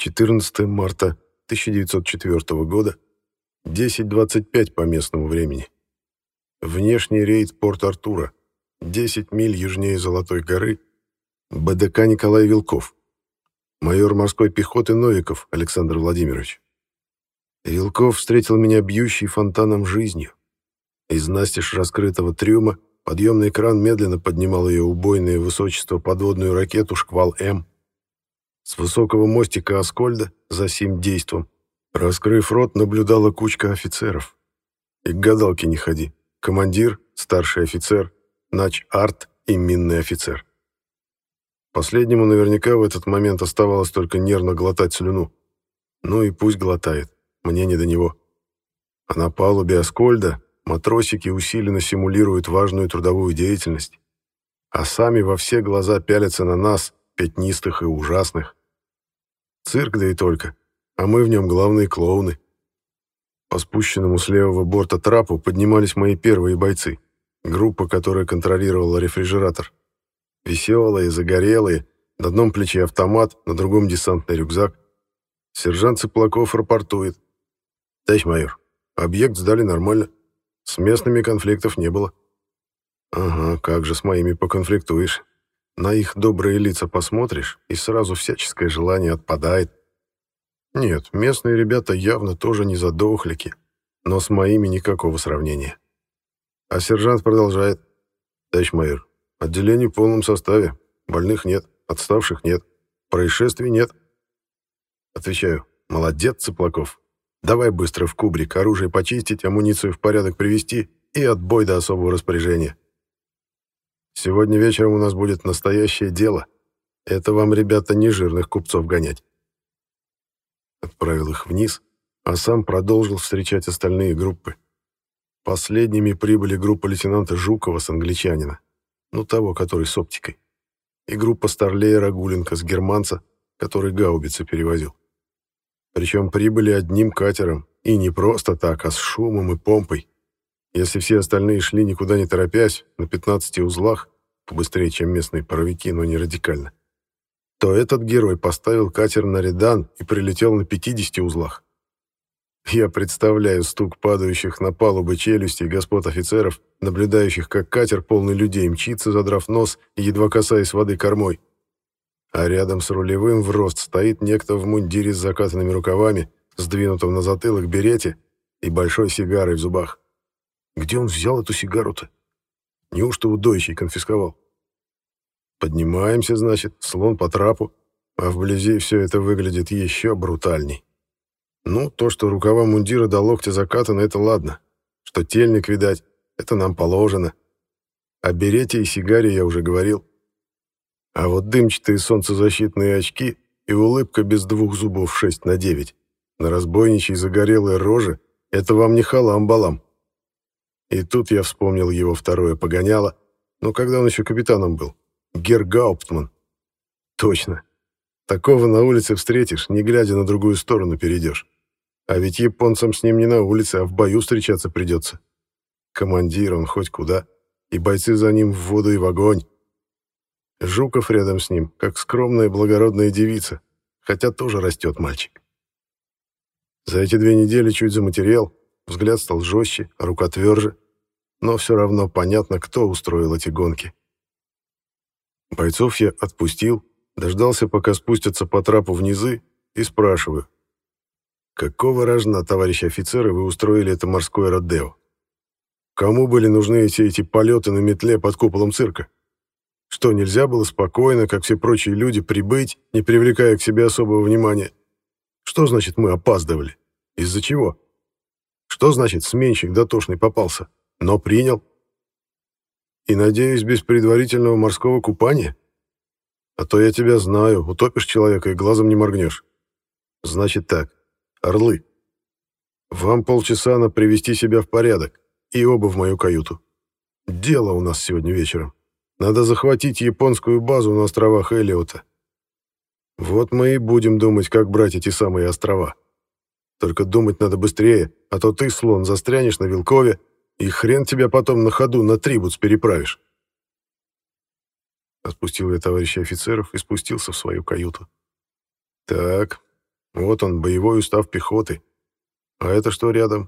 14 марта 1904 года, 10:25 по местному времени. Внешний рейд Порт-Артура, 10 миль южнее Золотой горы, БДК Николай Вилков, майор морской пехоты Новиков Александр Владимирович. Вилков встретил меня бьющей фонтаном жизнью. Из настежь раскрытого трюма подъемный кран медленно поднимал ее убойное высочество подводную ракету «Шквал-М». С высокого мостика Аскольда, за сим действом, раскрыв рот, наблюдала кучка офицеров. И к гадалке не ходи. Командир, старший офицер, нач-арт и минный офицер. Последнему наверняка в этот момент оставалось только нервно глотать слюну. Ну и пусть глотает, мне не до него. А на палубе Аскольда матросики усиленно симулируют важную трудовую деятельность, а сами во все глаза пялятся на нас, пятнистых и ужасных. Цирк, да и только, а мы в нем главные клоуны. По спущенному с левого борта трапу поднимались мои первые бойцы, группа, которая контролировала рефрижератор. Веселые, загорелые, на одном плече автомат, на другом десантный рюкзак. Сержант Цыплаков рапортует. «Товарищ майор, объект сдали нормально, с местными конфликтов не было». «Ага, как же с моими поконфликтуешь? На их добрые лица посмотришь, и сразу всяческое желание отпадает». Нет, местные ребята явно тоже не задохлики, но с моими никакого сравнения. А сержант продолжает. «Товарищ майор, отделение в полном составе, больных нет, отставших нет, происшествий нет». Отвечаю. «Молодец, Цыплаков. Давай быстро в кубрик, оружие почистить, амуницию в порядок привести и отбой до особого распоряжения. Сегодня вечером у нас будет настоящее дело. Это вам, ребята, не жирных купцов гонять». Отправил их вниз, а сам продолжил встречать остальные группы. Последними прибыли группа лейтенанта Жукова с англичанина, ну того, который с оптикой, и группа старлея Рагуленко с германца, который гаубицы перевозил. Причем прибыли одним катером, и не просто так, а с шумом и помпой. Если все остальные шли никуда не торопясь, на 15 узлах, побыстрее, чем местные паровики, но не радикально, то этот герой поставил катер на редан и прилетел на 50 узлах. Я представляю стук падающих на палубы челюстей господ офицеров, наблюдающих, как катер, полный людей, мчится, задрав нос и едва касаясь воды кормой. А рядом с рулевым в рост стоит некто в мундире с закатанными рукавами, сдвинутом на затылок берете и большой сигарой в зубах. Где он взял эту сигару-то? Неужто у дойчей конфисковал? Поднимаемся, значит, слон по трапу, а вблизи все это выглядит еще брутальней. Ну, то, что рукава мундира до локтя закатаны, это ладно. Что тельник, видать, это нам положено. О берете и сигаре я уже говорил. А вот дымчатые солнцезащитные очки и улыбка без двух зубов 6/9 на разбойничьей загорелой роже — это вам не халам-балам. И тут я вспомнил его второе погоняло, но когда он еще капитаном был. Герр Гауптман. Точно. Такого на улице встретишь, не глядя на другую сторону перейдешь. А ведь японцам с ним не на улице, а в бою встречаться придется. Командир он хоть куда, и бойцы за ним в воду и в огонь. Жуков рядом с ним, как скромная благородная девица, хотя тоже растет мальчик. За эти 2 недели чуть заматерел, взгляд стал жестче, рука тверже, но все равно понятно, кто устроил эти гонки. Бойцов я отпустил, дождался, пока спустятся по трапу в низы, и спрашиваю. «Какого рожна, товарищи офицеры, вы устроили это морское родео? Кому были нужны все эти полеты на метле под куполом цирка? Что, нельзя было спокойно, как все прочие люди, прибыть, не привлекая к себе особого внимания? Что значит мы опаздывали? Из-за чего? Что значит сменщик дотошный попался, но принял? И, надеюсь, без предварительного морского купания? А то я тебя знаю, утопишь человека и глазом не моргнешь. Значит так, орлы, вам полчаса на привести себя в порядок и оба в мою каюту. Дело у нас сегодня вечером. Надо захватить японскую базу на островах Эллиота. Вот мы и будем думать, как брать эти самые острова. Только думать надо быстрее, а то ты, слон, застрянешь на Вилкове, и хрен тебя потом на ходу на Трибутс переправишь. Отпустил я товарищей офицеров и спустился в свою каюту. Так, Вот он, боевой устав пехоты. А это что рядом?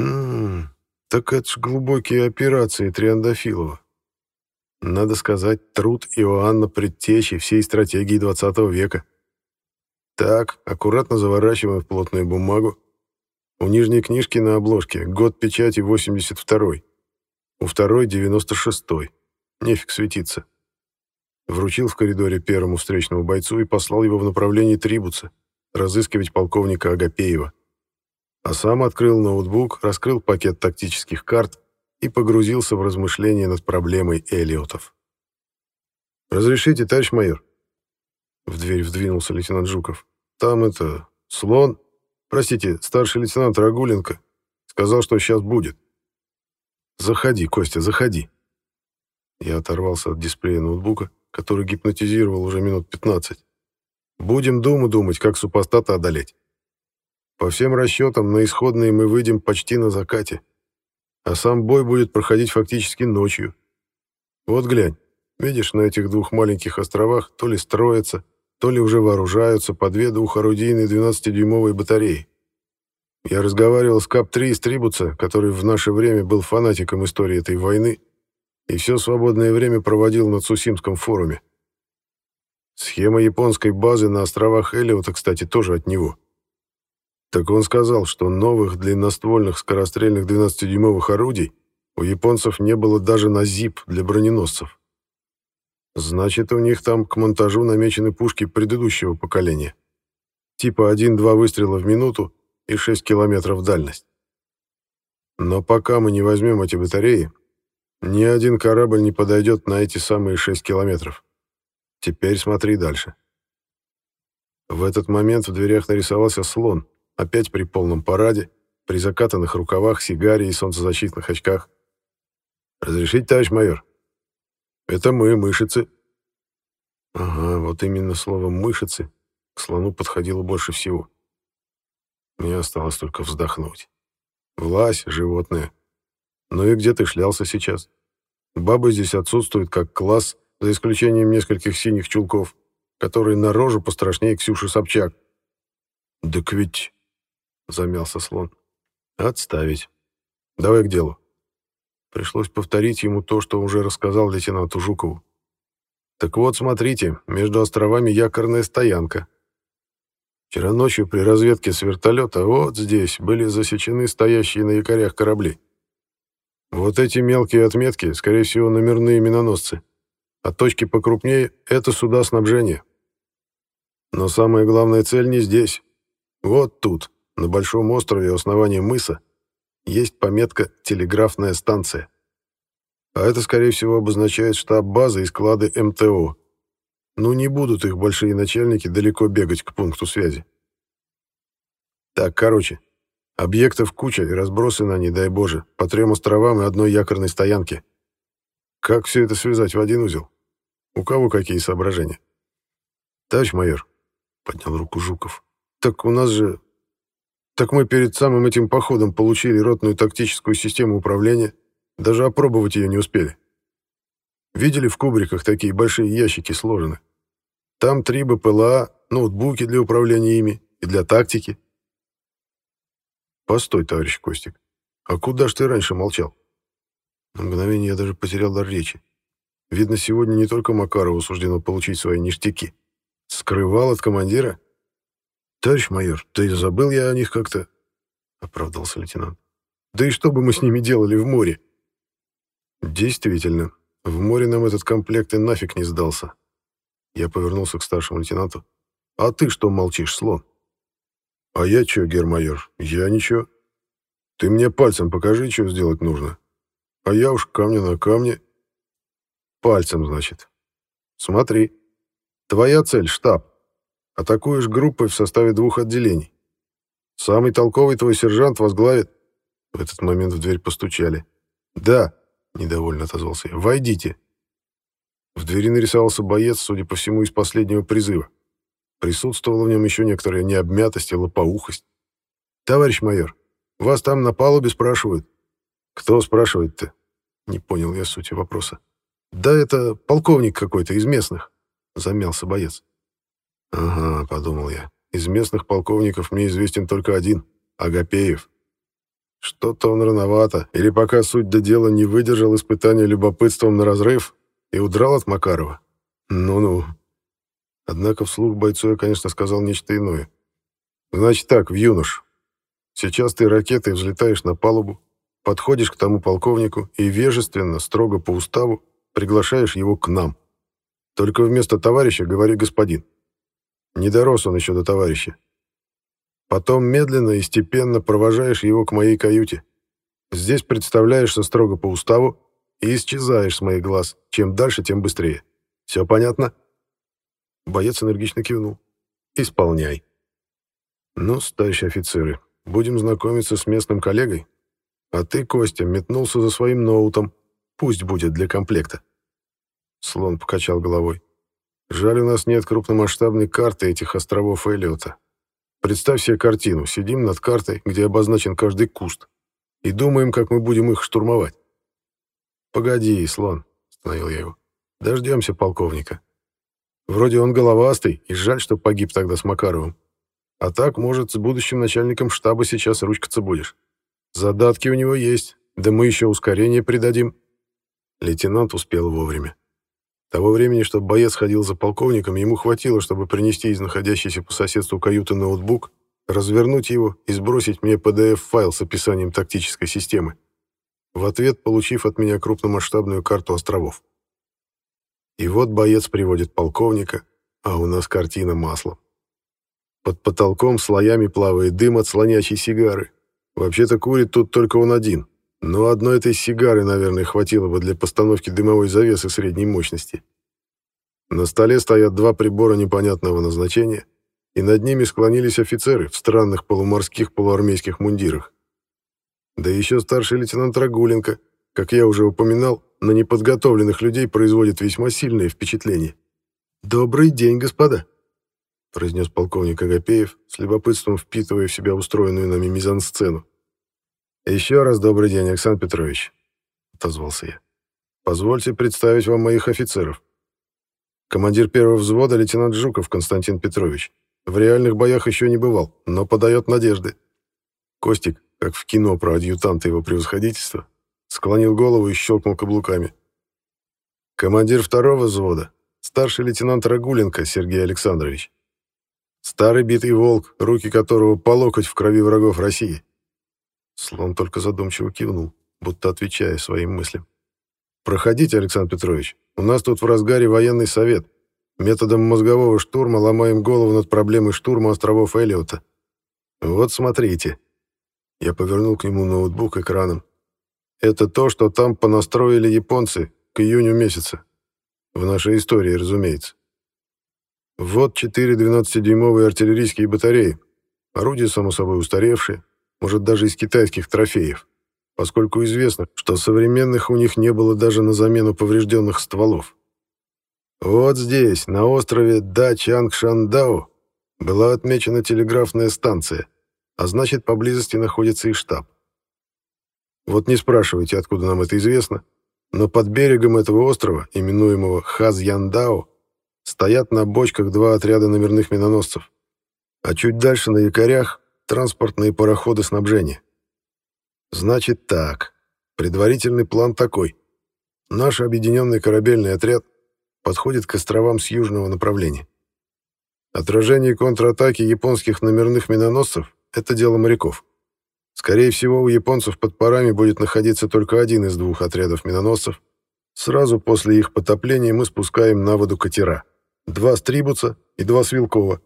Так это ж глубокие операции Триандафилова. Надо сказать, труд Иоанна Предтечи всей стратегии 20 века. Так, аккуратно заворачиваем в плотную бумагу. У нижней книжки на обложке год печати 82-й, у второй 96-й. Нефиг светиться. Вручил в коридоре первому встречному бойцу и послал его в направлении Трибуца, разыскивать полковника Агапеева. А сам открыл ноутбук, раскрыл пакет тактических карт и погрузился в размышления над проблемой Эллиотов. «Разрешите, товарищ майор?» В дверь вдвинулся лейтенант Жуков. «Там слон, простите, старший лейтенант Рагуленко, сказал, что сейчас будет». «Заходи, Костя, заходи». Я оторвался от дисплея ноутбука, который гипнотизировал уже минут 15. «Будем думать, как супостата одолеть. По всем расчетам, на исходные мы выйдем почти на закате, а сам бой будет проходить фактически ночью. Вот глянь, видишь, на этих двух маленьких островах то ли строятся, то ли уже вооружаются по две двухорудийные 12-дюймовые батареи. Я разговаривал с КАП-3 из Трибуца, который в наше время был фанатиком истории этой войны и все свободное время проводил на Цусимском форуме. Схема японской базы на островах Эллиота, кстати, тоже от него. Так он сказал, что новых длинноствольных скорострельных 12-дюймовых орудий у японцев не было даже на ЗИП для броненосцев. Значит, у них там к монтажу намечены пушки предыдущего поколения. Типа 1-2 выстрела в минуту и 6 километров дальность. Но пока мы не возьмем эти батареи, ни один корабль не подойдет на эти самые 6 километров. Теперь смотри дальше. В этот момент в дверях нарисовался слон, опять при полном параде, при закатанных рукавах, сигаре и солнцезащитных очках. «Разрешите, товарищ майор?» «Это мы, мышицы». Ага, вот именно слово «мышицы» к слону подходило больше всего. Мне осталось только вздохнуть. «Влась, животное. Ну и где ты шлялся сейчас? Бабы здесь отсутствуют как класс, за исключением нескольких синих чулков, которые на рожу пострашнее Ксюши Собчак». «Так ведь...» — замялся слон. «Отставить. Давай к делу». Пришлось повторить ему то, что уже рассказал лейтенанту Жукову. «Так вот, смотрите, между островами якорная стоянка. Вчера ночью при разведке с вертолета вот здесь были засечены стоящие на якорях корабли. Вот эти мелкие отметки, скорее всего, номерные миноносцы, а точки покрупнее — это суда снабжения. Но самая главная цель не здесь. Вот тут, на большом острове у основания мыса, есть пометка «Телеграфная станция». А это, скорее всего, обозначает штаб базы и склады МТО. Ну, не будут их большие начальники далеко бегать к пункту связи. Так, короче, объектов куча и разбросаны они, дай боже, по 3 островам и одной якорной стоянке. Как все это связать в один узел? У кого какие соображения? «Товарищ майор», — поднял руку Жуков, — «так у нас же... Так мы перед самым этим походом получили ротную тактическую систему управления, даже опробовать ее не успели. Видели, в кубриках такие большие ящики сложены? Там 3 БПЛА, ноутбуки для управления ими и для тактики». «Постой, товарищ Костик, а куда ж ты раньше молчал?» На мгновение я даже потерял дар речи. Видно, сегодня не только Макарову суждено получить свои ништяки. Скрывал от командира? «Товарищ майор, да и забыл я о них как-то», — оправдался лейтенант. «Да и что бы мы с ними делали в море?» «Действительно, в море нам этот комплект и нафиг не сдался». Я повернулся к старшему лейтенанту. «А ты что молчишь, слон?» «А я чё, гермайор? Я ничего. Ты мне пальцем покажи, что сделать нужно. А я уж камня на камне». «Пальцем, значит. Смотри. Твоя цель — штаб. Атакуешь группой в составе 2 отделений. Самый толковый твой сержант возглавит...» В этот момент в дверь постучали. «Да», — недовольно отозвался я, — «войдите». В двери нарисовался боец, судя по всему, из последнего призыва. Присутствовала в нем еще некоторая необмятость и лопоухость. «Товарищ майор, вас там на палубе спрашивают». «Кто спрашивает-то?» Не понял я сути вопроса. «Да это полковник какой-то из местных», — замялся боец. «Ага», — подумал я, Из местных полковников мне известен только один — Агапеев. Что-то он рановато, или пока суть до дела не выдержал испытания любопытством на разрыв и удрал от Макарова. Ну-ну. Однако вслух бойцу я, конечно, сказал нечто иное. Значит так, Вьюнош, сейчас ты ракетой взлетаешь на палубу, подходишь к тому полковнику и вежественно, строго по уставу, приглашаешь его к нам. Только вместо товарища говори господин. Не дорос он еще до товарища. Потом медленно и степенно провожаешь его к моей каюте. Здесь представляешься строго по уставу и исчезаешь с моих глаз. Чем дальше, тем быстрее. Все понятно?» Боец энергично кивнул. «Исполняй». «Ну, товарищи офицеры, будем знакомиться с местным коллегой. А ты, Костя, метнулся за своим ноутом. Пусть будет для комплекта». Слон покачал головой. «Жаль, у нас нет крупномасштабной карты этих островов Эллиота. Представь себе картину. Сидим над картой, где обозначен каждый куст, и думаем, как мы будем их штурмовать». «Погоди, Слон», — остановил я его. «Дождемся полковника. Вроде он головастый, и жаль, что погиб тогда с Макаровым. А так, может, с будущим начальником штаба сейчас ручкаться будешь. Задатки у него есть, да мы еще ускорение придадим». Лейтенант успел вовремя. Того времени, чтобы боец ходил за полковником, ему хватило, чтобы принести из находящейся по соседству каюты ноутбук, развернуть его и сбросить мне PDF-файл с описанием тактической системы, в ответ получив от меня крупномасштабную карту островов. И вот боец приводит полковника, а у нас картина маслом. Под потолком слоями плавает дым от слонячей сигары. Вообще-то курит тут только он один, но одной этой сигары, наверное, хватило бы для постановки дымовой завесы средней мощности. На столе стоят два прибора непонятного назначения, и над ними склонились офицеры в странных полуморских полуармейских мундирах. Да еще старший лейтенант Рагуленко, как я уже упоминал, на неподготовленных людей производит весьма сильное впечатление. «Добрый день, господа», — произнес полковник Агапеев, с любопытством впитывая в себя устроенную нами мизансцену. «Еще раз добрый день, Александр Петрович», — отозвался я. «Позвольте представить вам моих офицеров. Командир первого взвода лейтенант Жуков Константин Петрович. В реальных боях еще не бывал, но подает надежды. Костик, как в кино про адъютанта его превосходительства, склонил голову и щелкнул каблуками. Командир второго взвода, старший лейтенант Рагуленко Сергей Александрович. Старый битый волк, руки которого по локоть в крови врагов России». Слон только задумчиво кивнул, будто отвечая своим мыслям. «Проходите, Александр Петрович. У нас тут в разгаре военный совет. Методом мозгового штурма ломаем голову над проблемой штурма островов Эллиота. Вот смотрите». Я повернул к нему ноутбук экраном. «Это то, что там понастроили японцы к июню месяца. В нашей истории, разумеется. Вот 4 12-дюймовые артиллерийские батареи. Орудия, само собой, устаревшие, может, даже из китайских трофеев, поскольку известно, что современных у них не было даже на замену поврежденных стволов. Вот здесь, на острове Да-Чанг-Шандао, была отмечена телеграфная станция, а значит, поблизости находится и штаб. Вот не спрашивайте, откуда нам это известно, но под берегом этого острова, именуемого Хазьяндао, стоят на бочках 2 отряда номерных миноносцев, а чуть дальше на якорях транспортные пароходы снабжения. Значит так, предварительный план такой. Наш объединенный корабельный отряд подходит к островам с южного направления. Отражение контратаки японских номерных миноносцев — это дело моряков. Скорее всего, у японцев под парами будет находиться только один из 2 отрядов миноносцев. Сразу после их потопления мы спускаем на воду катера. 2 Стрибуца и 2 Свилкова.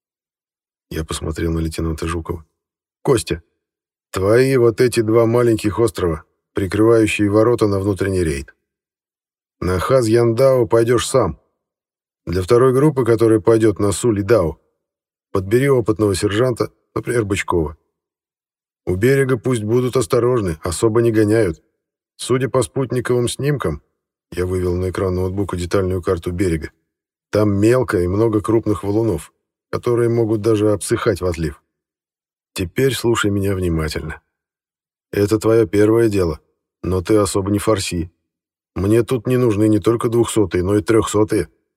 Я посмотрел на лейтенанта Жукова. «Костя, твои вот эти 2 маленьких острова, прикрывающие ворота на внутренний рейд. На Хаз-Яндао пойдешь сам. Для второй группы, которая пойдет на Сули-Дао, подбери опытного сержанта, например, Бычкова. У берега пусть будут осторожны, особо не гоняют. Судя по спутниковым снимкам, я вывел на экран ноутбука детальную карту берега, там мелко и много крупных валунов, которые могут даже обсыхать в отлив. Теперь слушай меня внимательно. Это твое первое дело, но ты особо не форси. Мне тут не нужны не только 200-е, но и 300-е.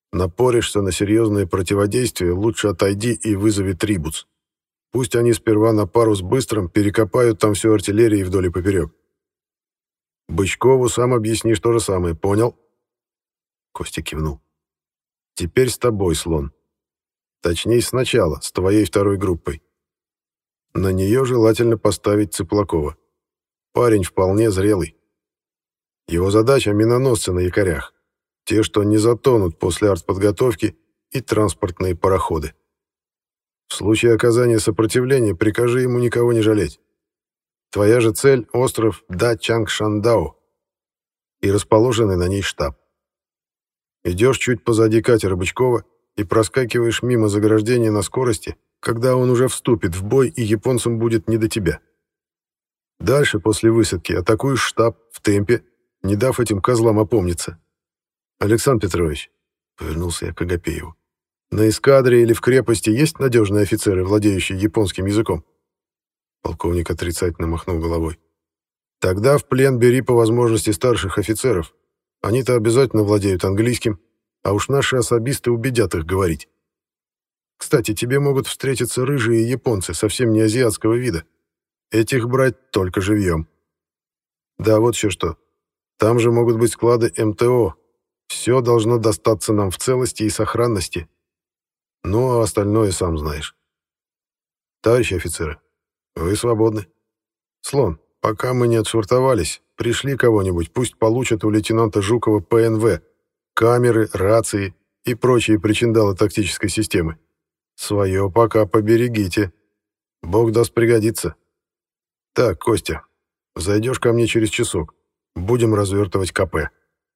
Напоришься на серьезное противодействие, лучше отойди и вызови трибуц. Пусть они сперва на пару с Быстрым перекопают там всю артиллерию вдоль и поперек. Бычкову сам объяснишь то же самое, понял?» Костя кивнул. «Теперь с тобой, Слон. Точнее, сначала, с твоей второй группой. На нее желательно поставить Цыплакова. Парень вполне зрелый. Его задача — миноносцы на якорях. Те, что не затонут после артподготовки, и транспортные пароходы. В случае оказания сопротивления прикажи ему никого не жалеть. Твоя же цель — остров Да-Чанг-Шандао и расположенный на ней штаб. Идешь чуть позади катера Бычкова и проскакиваешь мимо заграждения на скорости, когда он уже вступит в бой и японцам будет не до тебя. Дальше, после высадки, атакуешь штаб в темпе, не дав этим козлам опомниться. «Александр Петрович», — повернулся я к Агапееву, «на эскадре или в крепости есть надежные офицеры, владеющие японским языком?» Полковник отрицательно махнул головой. «Тогда в плен бери по возможности старших офицеров. Они-то обязательно владеют английским, а уж наши особисты убедят их говорить. Кстати, тебе могут встретиться рыжие японцы, совсем не азиатского вида. Этих брать только живьем. Да, вот еще что. Там же могут быть склады МТО. Все должно достаться нам в целости и сохранности. Ну, а остальное сам знаешь. Товарищи офицеры, вы свободны. Слон, пока мы не отшвартовались, пришли кого-нибудь, пусть получат у лейтенанта Жукова ПНВ, камеры, рации и прочие причиндалы тактической системы. Свое пока поберегите. Бог даст пригодится. Так, Костя, зайдешь ко мне через часок. Будем развертывать КП.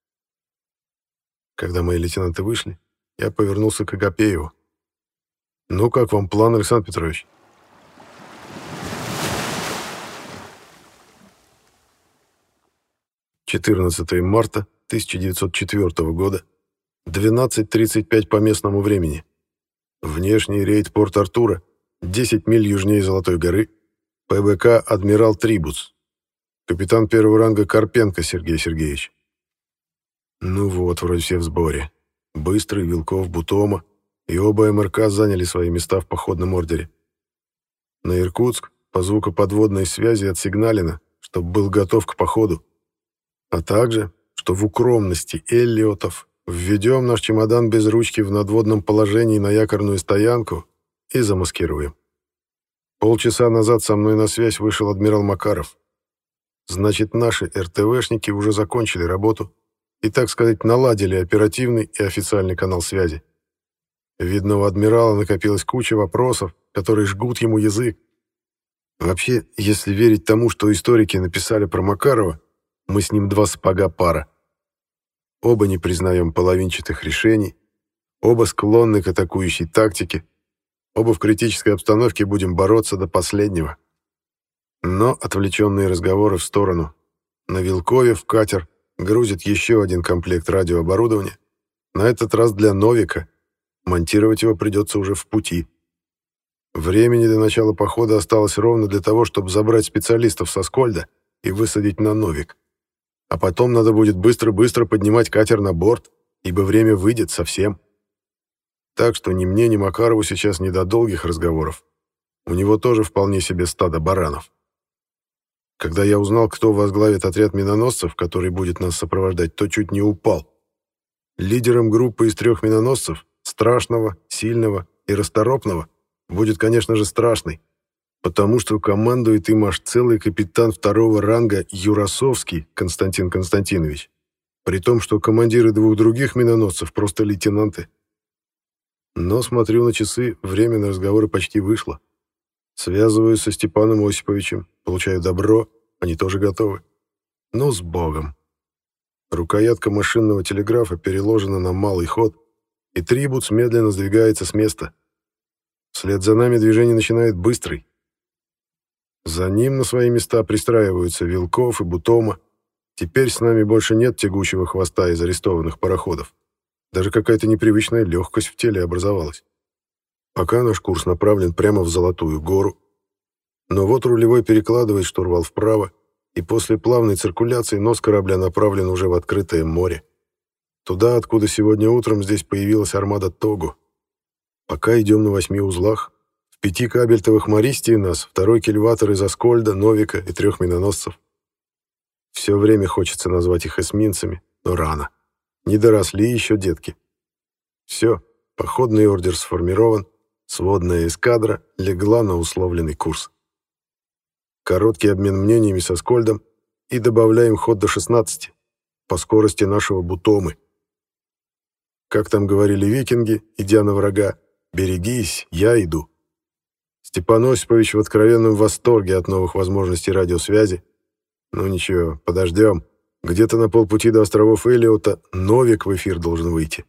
Когда мои лейтенанты вышли, я повернулся к Агапееву. «Ну, как вам план, Александр Петрович?» «14 марта 1904 года, 12:35 по местному времени. Внешний рейд Порт-Артура, 10 миль южнее Золотой горы, ПБК «Адмирал Трибуц». Капитан первого ранга Карпенко Сергей Сергеевич». Ну вот, вроде все в сборе. Быстрый, Вилков, Бутома и оба МРК заняли свои места в походном ордере. На Иркутск по звукоподводной связи отсигналено, чтобы был готов к походу. А также, что в укромности Эллиотов введем наш чемодан без ручки в надводном положении на якорную стоянку и замаскируем. Полчаса назад со мной на связь вышел адмирал Макаров. Значит, наши РТВшники уже закончили работу и, так сказать, наладили оперативный и официальный канал связи. Видно, у адмирала накопилась куча вопросов, которые жгут ему язык. Вообще, если верить тому, что историки написали про Макарова, мы с ним два сапога пара. Оба не признаем половинчатых решений, оба склонны к атакующей тактике, оба в критической обстановке будем бороться до последнего. Но отвлеченные разговоры в сторону. На Вилкове в катер грузит еще один комплект радиооборудования, на этот раз для Новика. Монтировать его придется уже в пути. Времени до начала похода осталось ровно для того, чтобы забрать специалистов со Скольда и высадить на Новик. А потом надо будет быстро-быстро поднимать катер на борт, ибо время выйдет совсем. Так что ни мне, ни Макарову сейчас не до долгих разговоров. У него тоже вполне себе стадо баранов. Когда я узнал, кто возглавит отряд миноносцев, который будет нас сопровождать, то чуть не упал. Лидером группы из 3 миноносцев, Страшного, Сильного и Расторопного, будет, конечно же, Страшный, потому что командует им аж целый капитан 2-го ранга Юрасовский Константин Константинович, при том, что командиры 2 других миноносцев просто лейтенанты. Но, смотрю на часы, время на разговоры почти вышло. Связываюсь со Степаном Осиповичем, получаю добро, они тоже готовы. Ну, с Богом. Рукоятка машинного телеграфа переложена на малый ход, и Трибуц медленно сдвигается с места. Вслед за нами движение начинает быстрый. За ним на свои места пристраиваются Вилков и Бутома. Теперь с нами больше нет тягучего хвоста из арестованных пароходов. Даже какая-то непривычная легкость в теле образовалась. Пока наш курс направлен прямо в Золотую гору. Но вот рулевой перекладывает штурвал вправо, и после плавной циркуляции нос корабля направлен уже в открытое море. Туда, откуда сегодня утром здесь появилась армада Того. Пока идем на 8 узлах. В 5 кабельтовых «Мористии» нас, 2-й кильватор из «Аскольда», «Новика» и 3 миноносцев. Все время хочется назвать их эсминцами, но рано. Не доросли еще детки. Все, походный ордер сформирован, сводная эскадра легла на условленный курс. Короткий обмен мнениями с «Аскольдом» и добавляем ход до 16 по скорости нашего Бутомы. Как там говорили викинги, идя на врага: «Берегись, я иду». Степан Осипович в откровенном восторге от новых возможностей радиосвязи. Ну ничего, подождем. Где-то на полпути до островов Эллиота Новик в эфир должен выйти.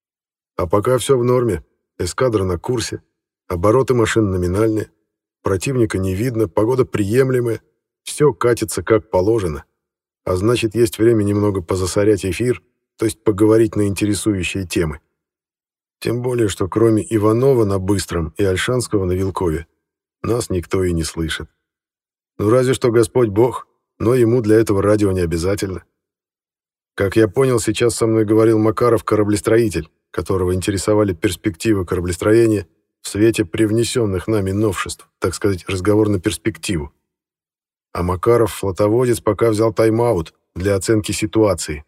А пока все в норме. Эскадра на курсе, обороты машин номинальные, противника не видно, погода приемлемая, все катится как положено. А значит, есть время немного позасорять эфир, то есть поговорить на интересующие темы. Тем более, что кроме Иванова на Быстром и Ольшанского на Вилкове, нас никто и не слышит. Ну разве что Господь Бог, но ему для этого радио не обязательно. Как я понял, сейчас со мной говорил Макаров-кораблестроитель, которого интересовали перспективы кораблестроения в свете привнесенных нами новшеств, так сказать, разговор на перспективу. А Макаров-флотоводец пока взял тайм-аут для оценки ситуации.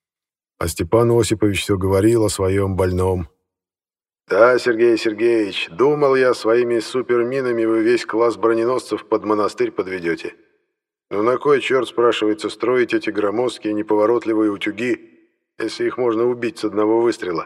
А Степан Осипович все говорил о своем больном. «Да, Сергей Сергеевич, думал я, своими суперминами вы весь класс броненосцев под монастырь подведете. Но на кой черт, спрашивается, строить эти громоздкие неповоротливые утюги, если их можно убить с одного выстрела?»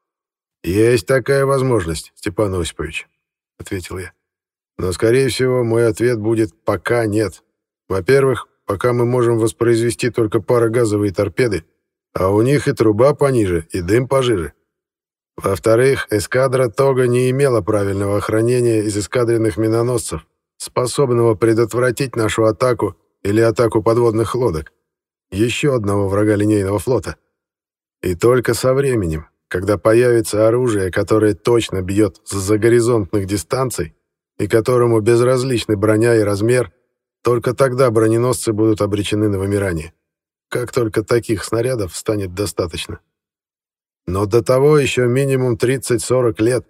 «Есть такая возможность, Степан Осипович», — ответил я. «Но, скорее всего, мой ответ будет «пока нет». Во-первых, пока мы можем воспроизвести только парогазовые торпеды, а у них и труба пониже, и дым пожиже. Во-вторых, эскадра Того не имела правильного охранения из эскадренных миноносцев, способного предотвратить нашу атаку или атаку подводных лодок, еще одного врага линейного флота. И только со временем, когда появится оружие, которое точно бьет с загоризонтных дистанций и которому безразличны броня и размер, только тогда броненосцы будут обречены на вымирание. Как только таких снарядов станет достаточно. Но до того еще минимум 30-40 лет.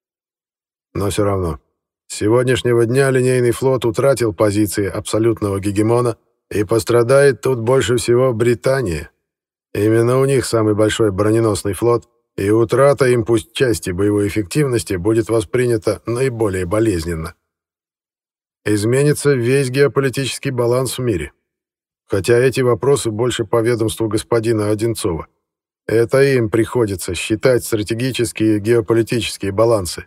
Но все равно, с сегодняшнего дня линейный флот утратил позиции абсолютного гегемона, и пострадает тут больше всего Британия. Именно у них самый большой броненосный флот, и утрата им пусть части боевой эффективности будет воспринята наиболее болезненно. Изменится весь геополитический баланс в мире. Хотя эти вопросы больше по ведомству господина Одинцова. Это им приходится считать стратегические и геополитические балансы.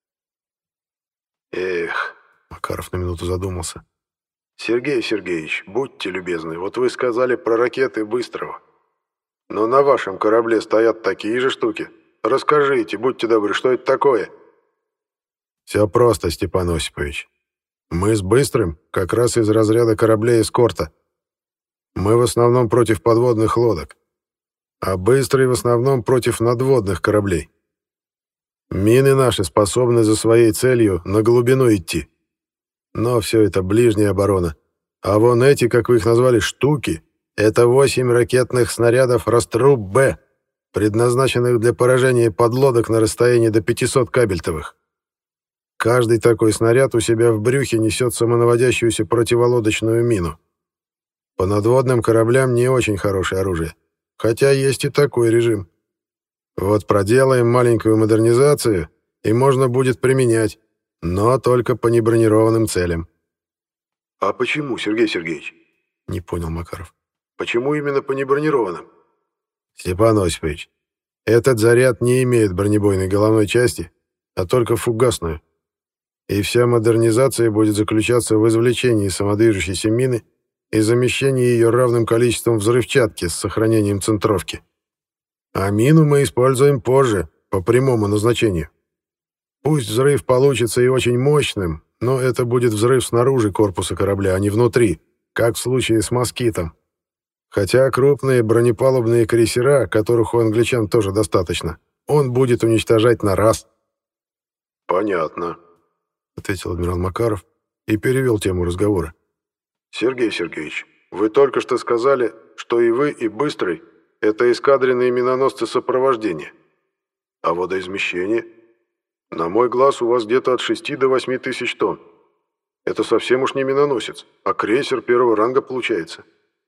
Эх, Макаров на минуту задумался. Сергей Сергеевич, будьте любезны, вот вы сказали про ракеты Быстрого. Но на вашем корабле стоят такие же штуки. Расскажите, будьте добры, что это такое? Все просто, Степан Осипович. Мы с Быстрым как раз из разряда кораблей эскорта. Мы в основном против подводных лодок, а Быстрый в основном против надводных кораблей. Мины наши способны за своей целью на глубину идти. Но все это ближняя оборона. А вон эти, как вы их назвали, штуки, это 8 ракетных снарядов «Раструб-Б», предназначенных для поражения подлодок на расстоянии до 500 кабельтовых. Каждый такой снаряд у себя в брюхе несет самонаводящуюся противолодочную мину. По надводным кораблям не очень хорошее оружие, хотя есть и такой режим. Вот проделаем маленькую модернизацию, и можно будет применять, но только по небронированным целям. «А почему, Сергей Сергеевич?» — не понял Макаров. «Почему именно по небронированным?» «Степан Осипович, этот заряд не имеет бронебойной головной части, а только фугасную. И вся модернизация будет заключаться в извлечении самодвижущейся мины и замещении ее равным количеством взрывчатки с сохранением центровки. А мину мы используем позже, по прямому назначению. Пусть взрыв получится и очень мощным, но это будет взрыв снаружи корпуса корабля, а не внутри, как в случае с «Москитом». Хотя крупные бронепалубные крейсера, которых у англичан тоже достаточно, он будет уничтожать на раз. «Понятно», — ответил адмирал Макаров и перевел тему разговора. «Сергей Сергеевич, вы только что сказали, что и вы, и Быстрый — Это эскадренные миноносцы сопровождения. А водоизмещение? На мой глаз у вас где-то от 6 до 8 тысяч тонн. Это совсем уж не миноносец, а крейсер первого ранга получается.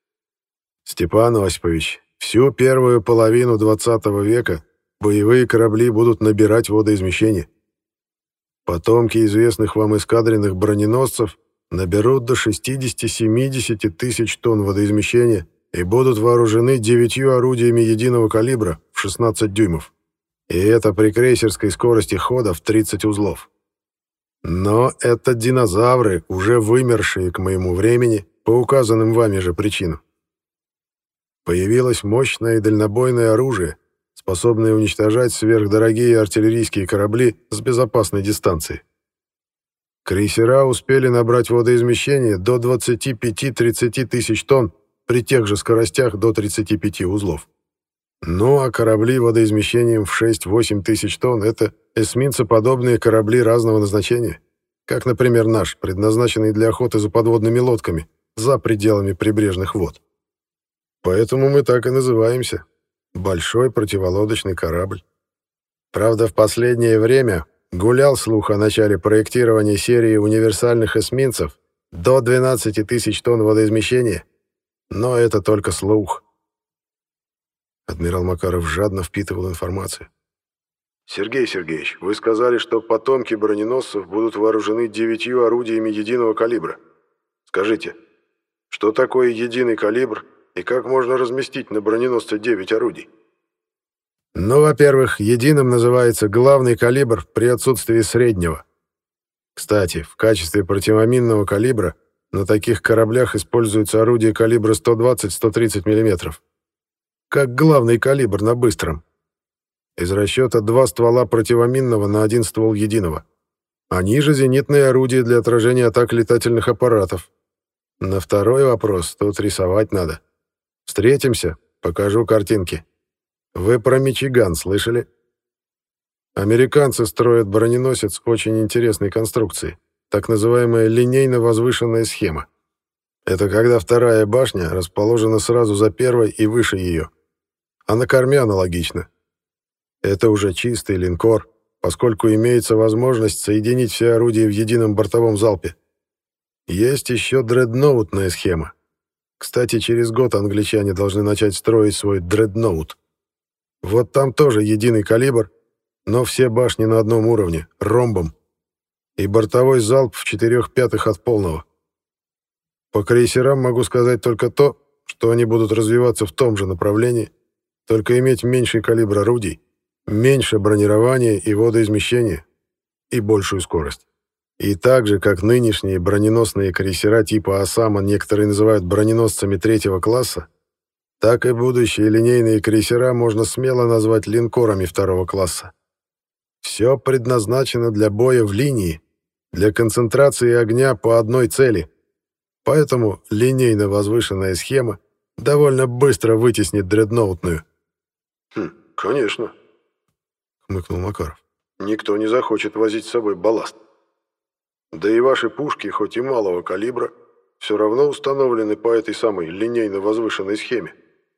Степан Осипович, всю первую половину 20 века боевые корабли будут набирать водоизмещение. Потомки известных вам эскадренных броненосцев наберут до 60-70 тысяч тонн водоизмещения и будут вооружены 9 орудиями единого калибра в 16 дюймов. И это при крейсерской скорости хода в 30 узлов. Но это динозавры, уже вымершие к моему времени по указанным вами же причинам. Появилось мощное и дальнобойное оружие, способное уничтожать сверхдорогие артиллерийские корабли с безопасной дистанции. Крейсера успели набрать водоизмещение до 25-30 тысяч тонн при тех же скоростях до 35 узлов. Ну а корабли водоизмещением в 6-8 тысяч тонн — это эсминцеподобные корабли разного назначения, как, например, наш, предназначенный для охоты за подводными лодками за пределами прибрежных вод. Поэтому мы так и называемся — большой противолодочный корабль. Правда, в последнее время гулял слух о начале проектирования серии универсальных эсминцев до 12 тысяч тонн водоизмещения, но это только слух. Адмирал Макаров жадно впитывал информацию. «Сергей Сергеевич, вы сказали, что потомки броненосцев будут вооружены 9 орудиями единого калибра. Скажите, что такое единый калибр и как можно разместить на броненосце 9 орудий?» Ну, во-первых, единым называется главный калибр при отсутствии среднего. Кстати, в качестве противоминного калибра на таких кораблях используются орудия калибра 120-130 мм. Как главный калибр на быстром. Из расчета 2 ствола противоминного на 1 ствол единого. Они же зенитные орудия для отражения атак летательных аппаратов. На второй вопрос тут рисовать надо. Встретимся, покажу картинки. Вы про Мичиган слышали? Американцы строят броненосец очень интересной конструкции, так называемая линейно-возвышенная схема. Это когда вторая башня расположена сразу за первой и выше ее. А на корме аналогично. Это уже чистый линкор, поскольку имеется возможность соединить все орудия в едином бортовом залпе. Есть еще дредноутная схема. Кстати, через год англичане должны начать строить свой дредноут. Вот там тоже единый калибр, но все башни на одном уровне, ромбом. И бортовой залп в 4/5 от полного. По крейсерам могу сказать только то, что они будут развиваться в том же направлении, только иметь меньший калибр орудий, меньше бронирования и водоизмещения и большую скорость. И так же, как нынешние броненосные крейсера типа «Осама» некоторые называют броненосцами 3-го класса, так и будущие линейные крейсера можно смело назвать линкорами 2-го класса. Все предназначено для боя в линии, для концентрации огня по одной цели. Поэтому линейно-возвышенная схема довольно быстро вытеснит дредноутную. «Конечно», — хмыкнул Макаров. «Никто не захочет возить с собой балласт. Да и ваши пушки, хоть и малого калибра, все равно установлены по этой самой линейно-возвышенной схеме».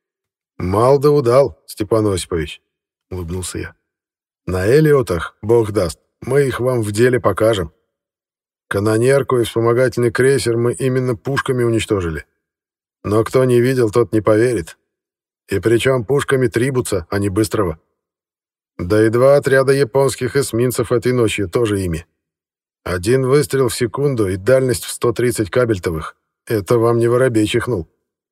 «Мал да удал, Степан Осипович», — улыбнулся я. «На Элиотах, бог даст, мы их вам в деле покажем. Канонерку и вспомогательный крейсер мы именно пушками уничтожили. Но кто не видел, тот не поверит. И причем пушками Трибуца, а не Быстрого. Да и 2 отряда японских эсминцев этой ночью тоже ими. 1 выстрел в секунду и дальность в 130 кабельтовых. Это вам не воробей чихнул».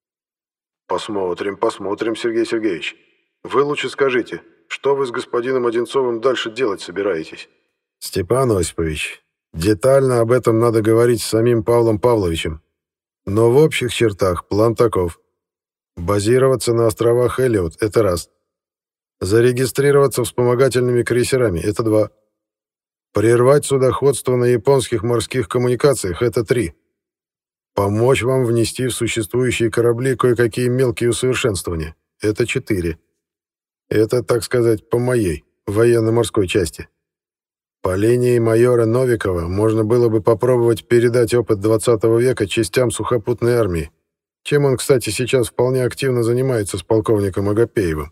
«Посмотрим, Сергей Сергеевич. Вы лучше скажите, что вы с господином Одинцовым дальше делать собираетесь?» «Степан Осипович, детально об этом надо говорить с самим Павлом Павловичем. Но в общих чертах план таков. Базироваться на островах Элиот — это раз. Зарегистрироваться вспомогательными крейсерами — это 2. Прервать судоходство на японских морских коммуникациях — это 3. Помочь вам внести в существующие корабли кое-какие мелкие усовершенствования — это 4. Это, так сказать, по моей, военно-морской части. По линии майора Новикова можно было бы попробовать передать опыт 20 века частям сухопутной армии. чем он, кстати, сейчас вполне активно занимается с полковником Агапеевым.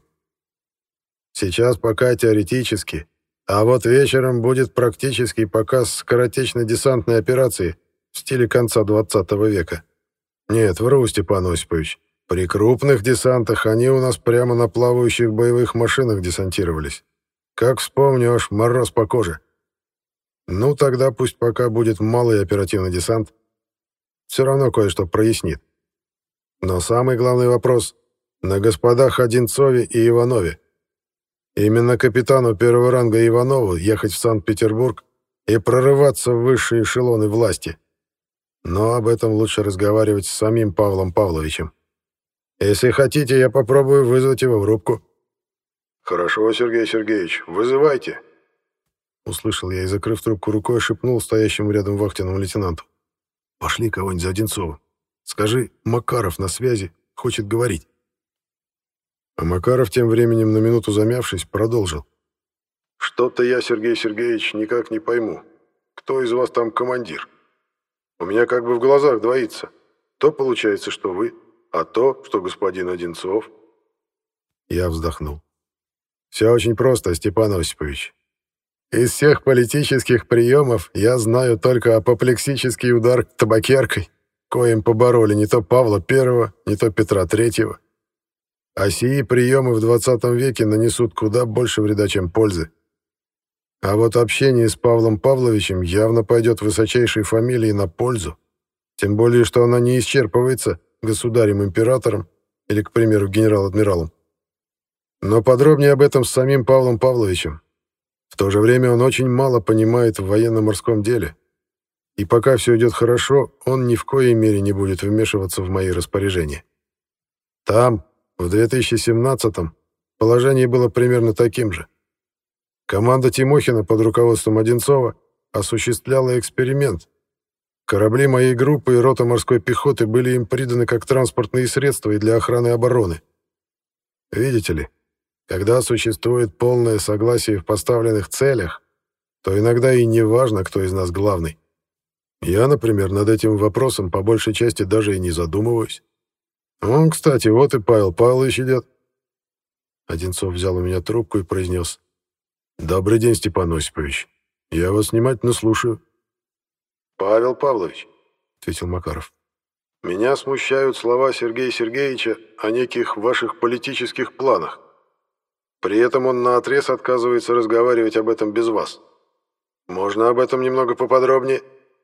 Сейчас пока теоретически, а вот вечером будет практический показ скоротечно-десантной операции в стиле конца 20 века. Нет, вру, Степан Осипович. При крупных десантах они у нас прямо на плавающих боевых машинах десантировались. Как вспомню, аж мороз по коже. Ну, тогда пусть пока будет малый оперативный десант. Все равно кое-что прояснит. Но самый главный вопрос на господах Одинцове и Иванове. Именно капитану первого ранга Иванову ехать в Санкт-Петербург и прорываться в высшие эшелоны власти. Но об этом лучше разговаривать с самим Павлом Павловичем. Если хотите, я попробую вызвать его в рубку. «Хорошо, Сергей Сергеевич, вызывайте!» Услышал я и, закрыв трубку рукой, шепнул стоящему рядом вахтенному лейтенанту. «Пошли кого-нибудь за Одинцова. Скажи, Макаров на связи, хочет говорить». А Макаров, тем временем, на минуту замявшись, продолжил. «Что-то я, Сергей Сергеевич, никак не пойму. Кто из вас там командир? У меня как бы в глазах двоится. То получается, что вы, а то, что господин Одинцов». Я вздохнул. «Все очень просто, Степан Осипович. Из всех политических приемов я знаю только апоплексический удар табакеркой, коим побороли не то Павла I, не то Петра III. А сии приемы в 20 веке нанесут куда больше вреда, чем пользы. А вот общение с Павлом Павловичем явно пойдет высочайшей фамилии на пользу, тем более, что она не исчерпывается государем-императором или, к примеру, генерал-адмиралом. Но подробнее об этом с самим Павлом Павловичем. В то же время он очень мало понимает в военно-морском деле. И пока все идет хорошо, он ни в коей мере не будет вмешиваться в мои распоряжения. Там, в 2017-м, положение было примерно таким же. Команда Тимохина под руководством Одинцова осуществляла эксперимент. Корабли моей группы и рота морской пехоты были им приданы как транспортные средства и для охраны обороны. Видите ли, когда существует полное согласие в поставленных целях, то иногда и не важно, кто из нас главный. Я, например, над этим вопросом по большей части даже и не задумываюсь. Кстати, вот и Павел Павлович идет. Одинцов взял у меня трубку и произнес: «Добрый день, Степан Осипович. Я вас внимательно слушаю». «Павел Павлович», — ответил Макаров, — «меня смущают слова Сергея Сергеевича о неких ваших политических планах. При этом он наотрез отказывается разговаривать об этом без вас. Можно об этом немного поподробнее?»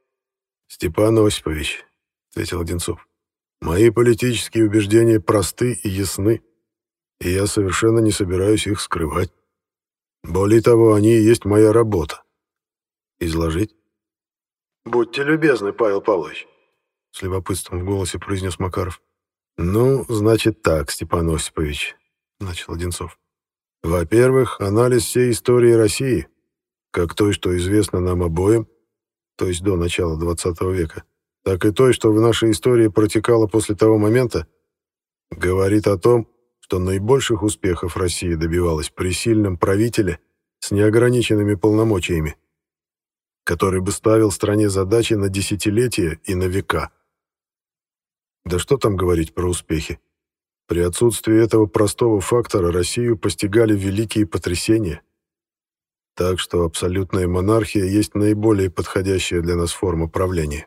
«Степан Осипович», — ответил Одинцов, — «мои политические убеждения просты и ясны, и я совершенно не собираюсь их скрывать. Более того, они и есть моя работа. Изложить?» «Будьте любезны, Павел Павлович», — с любопытством в голосе произнес Макаров. «Ну, значит так, Степан Осипович», — начал Одинцов. «Во-первых, анализ всей истории России, как той, что известно нам обоим, то есть до начала 20 века, так и той, что в нашей истории протекало после того момента, говорит о том, что наибольших успехов Россия добивалась при сильном правителе с неограниченными полномочиями, который бы ставил стране задачи на десятилетия и на века. Да что там говорить про успехи? При отсутствии этого простого фактора Россию постигали великие потрясения. Так что абсолютная монархия есть наиболее подходящая для нас форма правления.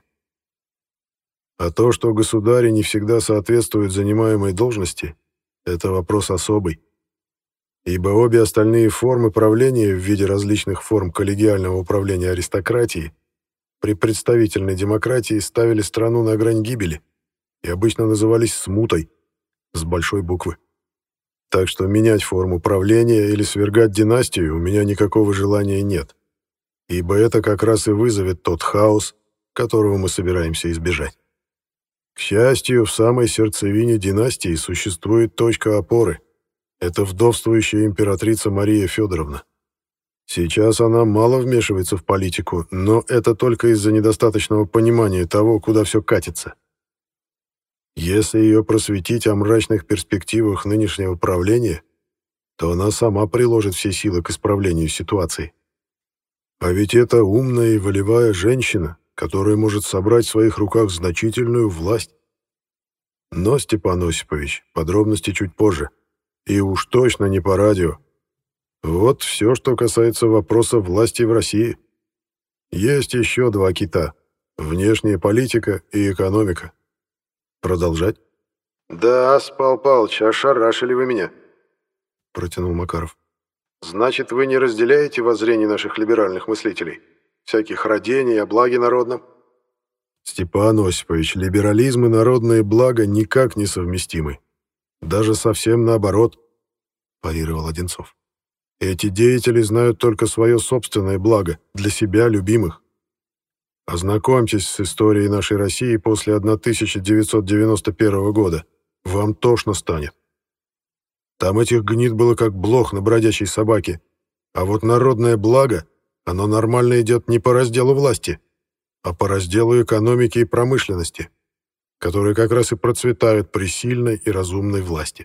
А то, что государи не всегда соответствуют занимаемой должности, это вопрос особый. Ибо обе остальные формы правления в виде различных форм коллегиального управления аристократии при представительной демократии ставили страну на грань гибели и обычно назывались смутой, с большой буквы. Так что менять форму правления или свергать династию у меня никакого желания нет, ибо это как раз и вызовет тот хаос, которого мы собираемся избежать. К счастью, в самой сердцевине династии существует точка опоры. Это вдовствующая императрица Мария Федоровна. Сейчас она мало вмешивается в политику, но это только из-за недостаточного понимания того, куда все катится. Если ее просветить о мрачных перспективах нынешнего правления, то она сама приложит все силы к исправлению ситуации. А ведь это умная и волевая женщина, которая может собрать в своих руках значительную власть. Но, Степан Осипович, подробности чуть позже. И уж точно не по радио. Вот все, что касается вопроса власти в России. Есть еще два кита. Внешняя политика и экономика. Продолжать? «Да, Павел Павлович, ошарашили вы меня», — протянул Макаров. «Значит, вы не разделяете воззрение наших либеральных мыслителей? Всяких родений о благе народном?» «Степан Осипович, либерализм и народное благо никак не совместимы. Даже совсем наоборот», — парировал Одинцов. «Эти деятели знают только свое собственное благо, для себя любимых. Ознакомьтесь с историей нашей России после 1991 года. Вам тошно станет. Там этих гнид было как блох на бродячей собаке. А вот народное благо, оно нормально идет не по разделу власти, а по разделу экономики и промышленности, которые как раз и процветают при сильной и разумной власти».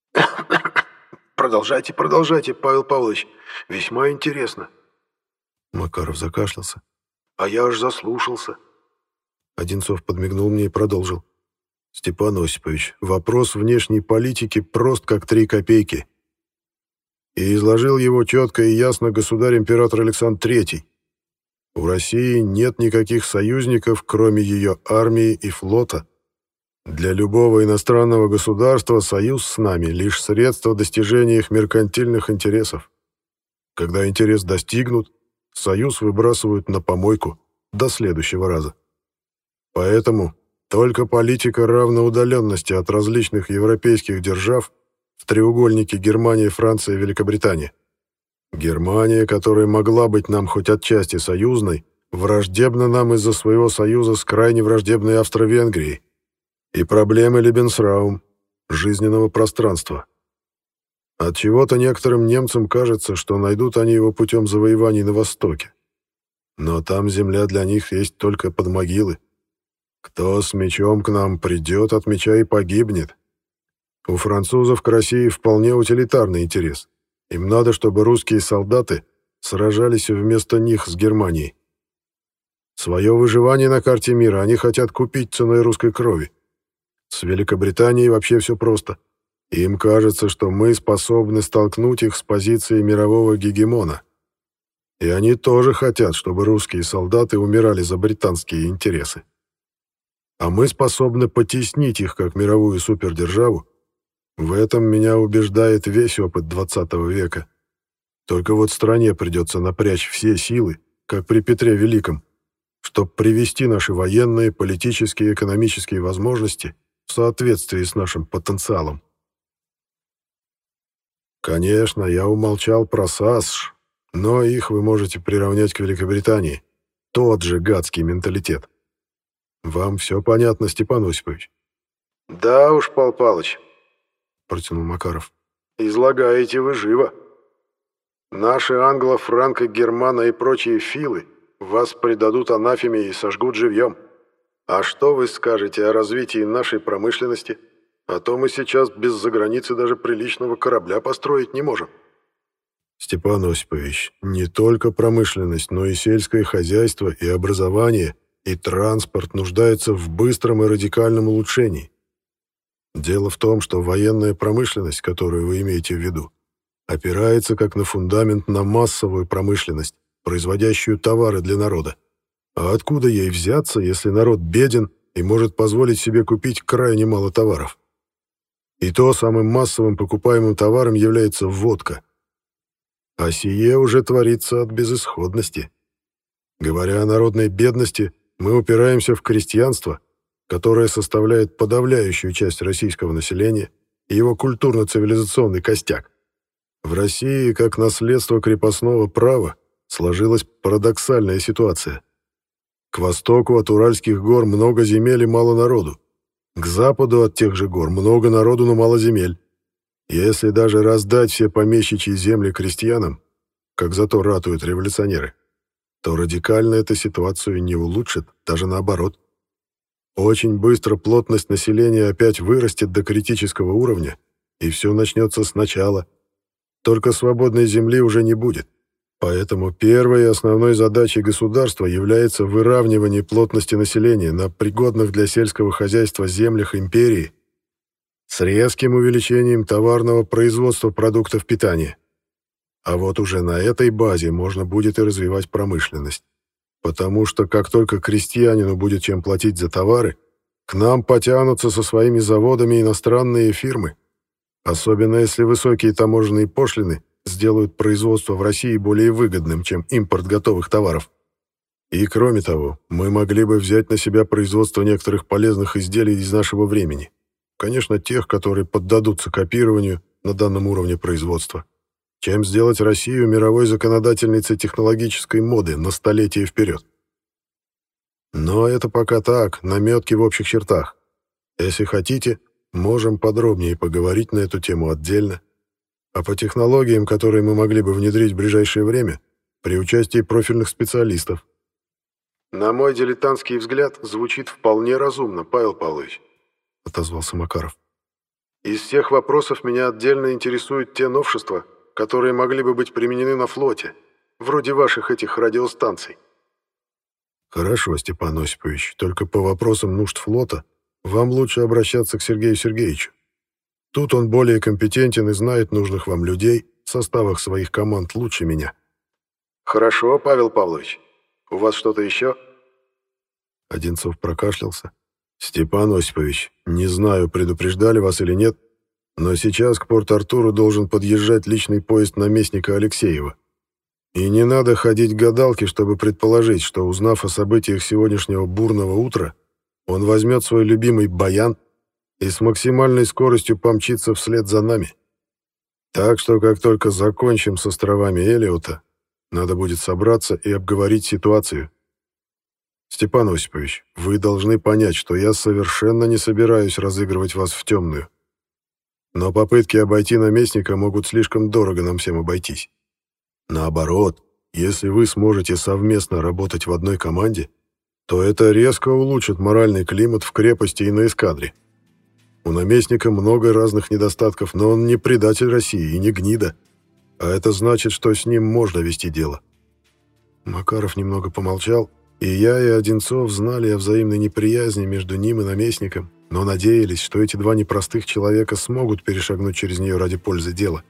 «Продолжайте, продолжайте, Павел Павлович. Весьма интересно». Макаров закашлялся. «А я аж заслушался». Одинцов подмигнул мне и продолжил. «Степан Осипович, вопрос внешней политики прост как 3 копейки. И изложил его четко и ясно государь-император Александр III. У России нет никаких союзников, кроме ее армии и флота. Для любого иностранного государства союз с нами — лишь средство достижения их меркантильных интересов. Когда интерес достигнут, союз выбрасывают на помойку до следующего раза. Поэтому только политика равноудаленности от различных европейских держав в треугольнике Германия, Франция и Великобритания. Германия, которая могла быть нам хоть отчасти союзной, враждебна нам из-за своего союза с крайне враждебной Австро-Венгрией и проблемы Лебенсраум, жизненного пространства. От чего-то некоторым немцам кажется, что найдут они его путем завоеваний на Востоке. Но там земля для них есть только под могилы. Кто с мечом к нам придет, от меча и погибнет. У французов к России вполне утилитарный интерес. Им надо, чтобы русские солдаты сражались вместо них с Германией. Свое выживание на карте мира они хотят купить ценой русской крови. С Великобританией вообще все просто. Им кажется, что мы способны столкнуть их с позиции мирового гегемона. И они тоже хотят, чтобы русские солдаты умирали за британские интересы. А мы способны потеснить их как мировую супердержаву. В этом меня убеждает весь опыт XX века. Только вот стране придется напрячь все силы, как при Петре Великом, чтобы привести наши военные, политические и экономические возможности в соответствии с нашим потенциалом. Конечно, я умолчал про САСШ, но их вы можете приравнять к Великобритании. Тот же гадский менталитет. Вам все понятно, Степан Осипович? Да уж, Павел Павлович, протянул Макаров. Излагаете вы живо. Наши англо, франко, германо и прочие филы вас предадут анафеме и сожгут живьем. А что вы скажете о развитии нашей промышленности? А то мы сейчас без заграницы даже приличного корабля построить не можем. Степан Осипович, не только промышленность, но и сельское хозяйство, и образование, и транспорт нуждаются в быстром и радикальном улучшении. Дело в том, что военная промышленность, которую вы имеете в виду, опирается как на фундамент на массовую промышленность, производящую товары для народа. А откуда ей взяться, если народ беден и может позволить себе купить крайне мало товаров? И то самым массовым покупаемым товаром является водка. А сие уже творится от безысходности. Говоря о народной бедности, мы упираемся в крестьянство, которое составляет подавляющую часть российского населения и его культурно-цивилизационный костяк. В России, как наследство крепостного права, сложилась парадоксальная ситуация. К востоку от Уральских гор много земель и мало народу. К западу от тех же гор много народу, но мало земель. Если даже раздать все помещичьи земли крестьянам, как зато ратуют революционеры, то радикально эту ситуацию не улучшит, даже наоборот. Очень быстро плотность населения опять вырастет до критического уровня, и все начнется сначала. Только свободной земли уже не будет. Поэтому первой и основной задачей государства является выравнивание плотности населения на пригодных для сельского хозяйства землях империи с резким увеличением товарного производства продуктов питания. А вот уже на этой базе можно будет и развивать промышленность. Потому что как только крестьянину будет чем платить за товары, к нам потянутся со своими заводами иностранные фирмы, особенно если высокие таможенные пошлины сделают производство в России более выгодным, чем импорт готовых товаров. И кроме того, мы могли бы взять на себя производство некоторых полезных изделий из нашего времени. Конечно, тех, которые поддадутся копированию на данном уровне производства, чем сделать Россию мировой законодательницей технологической моды на столетие вперед. Но это пока так, наметки в общих чертах. Если хотите, можем подробнее поговорить на эту тему отдельно. А по технологиям, которые мы могли бы внедрить в ближайшее время, при участии профильных специалистов. «На мой дилетантский взгляд, звучит вполне разумно, Павел Павлович», — отозвался Макаров. «Из всех вопросов меня отдельно интересуют те новшества, которые могли бы быть применены на флоте, вроде ваших этих радиостанций». «Хорошо, Степан Осипович, только по вопросам нужд флота вам лучше обращаться к Сергею Сергеевичу. Тут он более компетентен и знает нужных вам людей в составах своих команд лучше меня». «Хорошо, Павел Павлович. У вас что-то еще?» Одинцов прокашлялся. «Степан Осипович, не знаю, предупреждали вас или нет, но сейчас к Порт-Артуру должен подъезжать личный поезд наместника Алексеева. И не надо ходить к гадалке, чтобы предположить, что, узнав о событиях сегодняшнего бурного утра, он возьмет свой любимый баян и с максимальной скоростью помчится вслед за нами. Так что, как только закончим с островами Элиота, надо будет собраться и обговорить ситуацию. Степан Осипович, вы должны понять, что я совершенно не собираюсь разыгрывать вас в темную. Но попытки обойти наместника могут слишком дорого нам всем обойтись. Наоборот, если вы сможете совместно работать в одной команде, то это резко улучшит моральный климат в крепости и на эскадре. У наместника много разных недостатков, но он не предатель России и не гнида. А это значит, что с ним можно вести дело». Макаров немного помолчал, и я, и Одинцов знали о взаимной неприязни между ним и наместником, но надеялись, что эти два непростых человека смогут перешагнуть через нее ради пользы дела.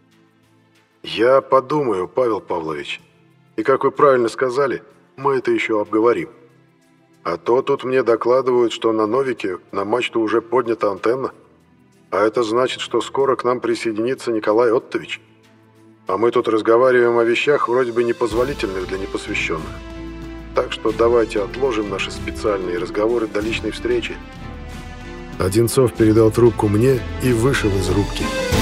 «Я подумаю, Павел Павлович. И, как вы правильно сказали, мы это еще обговорим. А то тут мне докладывают, что на Новике на мачту уже поднята антенна. А это значит, что скоро к нам присоединится Николай Оттович. А мы тут разговариваем о вещах вроде бы непозволительных для непосвященных. Так что давайте отложим наши специальные разговоры до личной встречи». Одинцов передал трубку мне и вышел из рубки.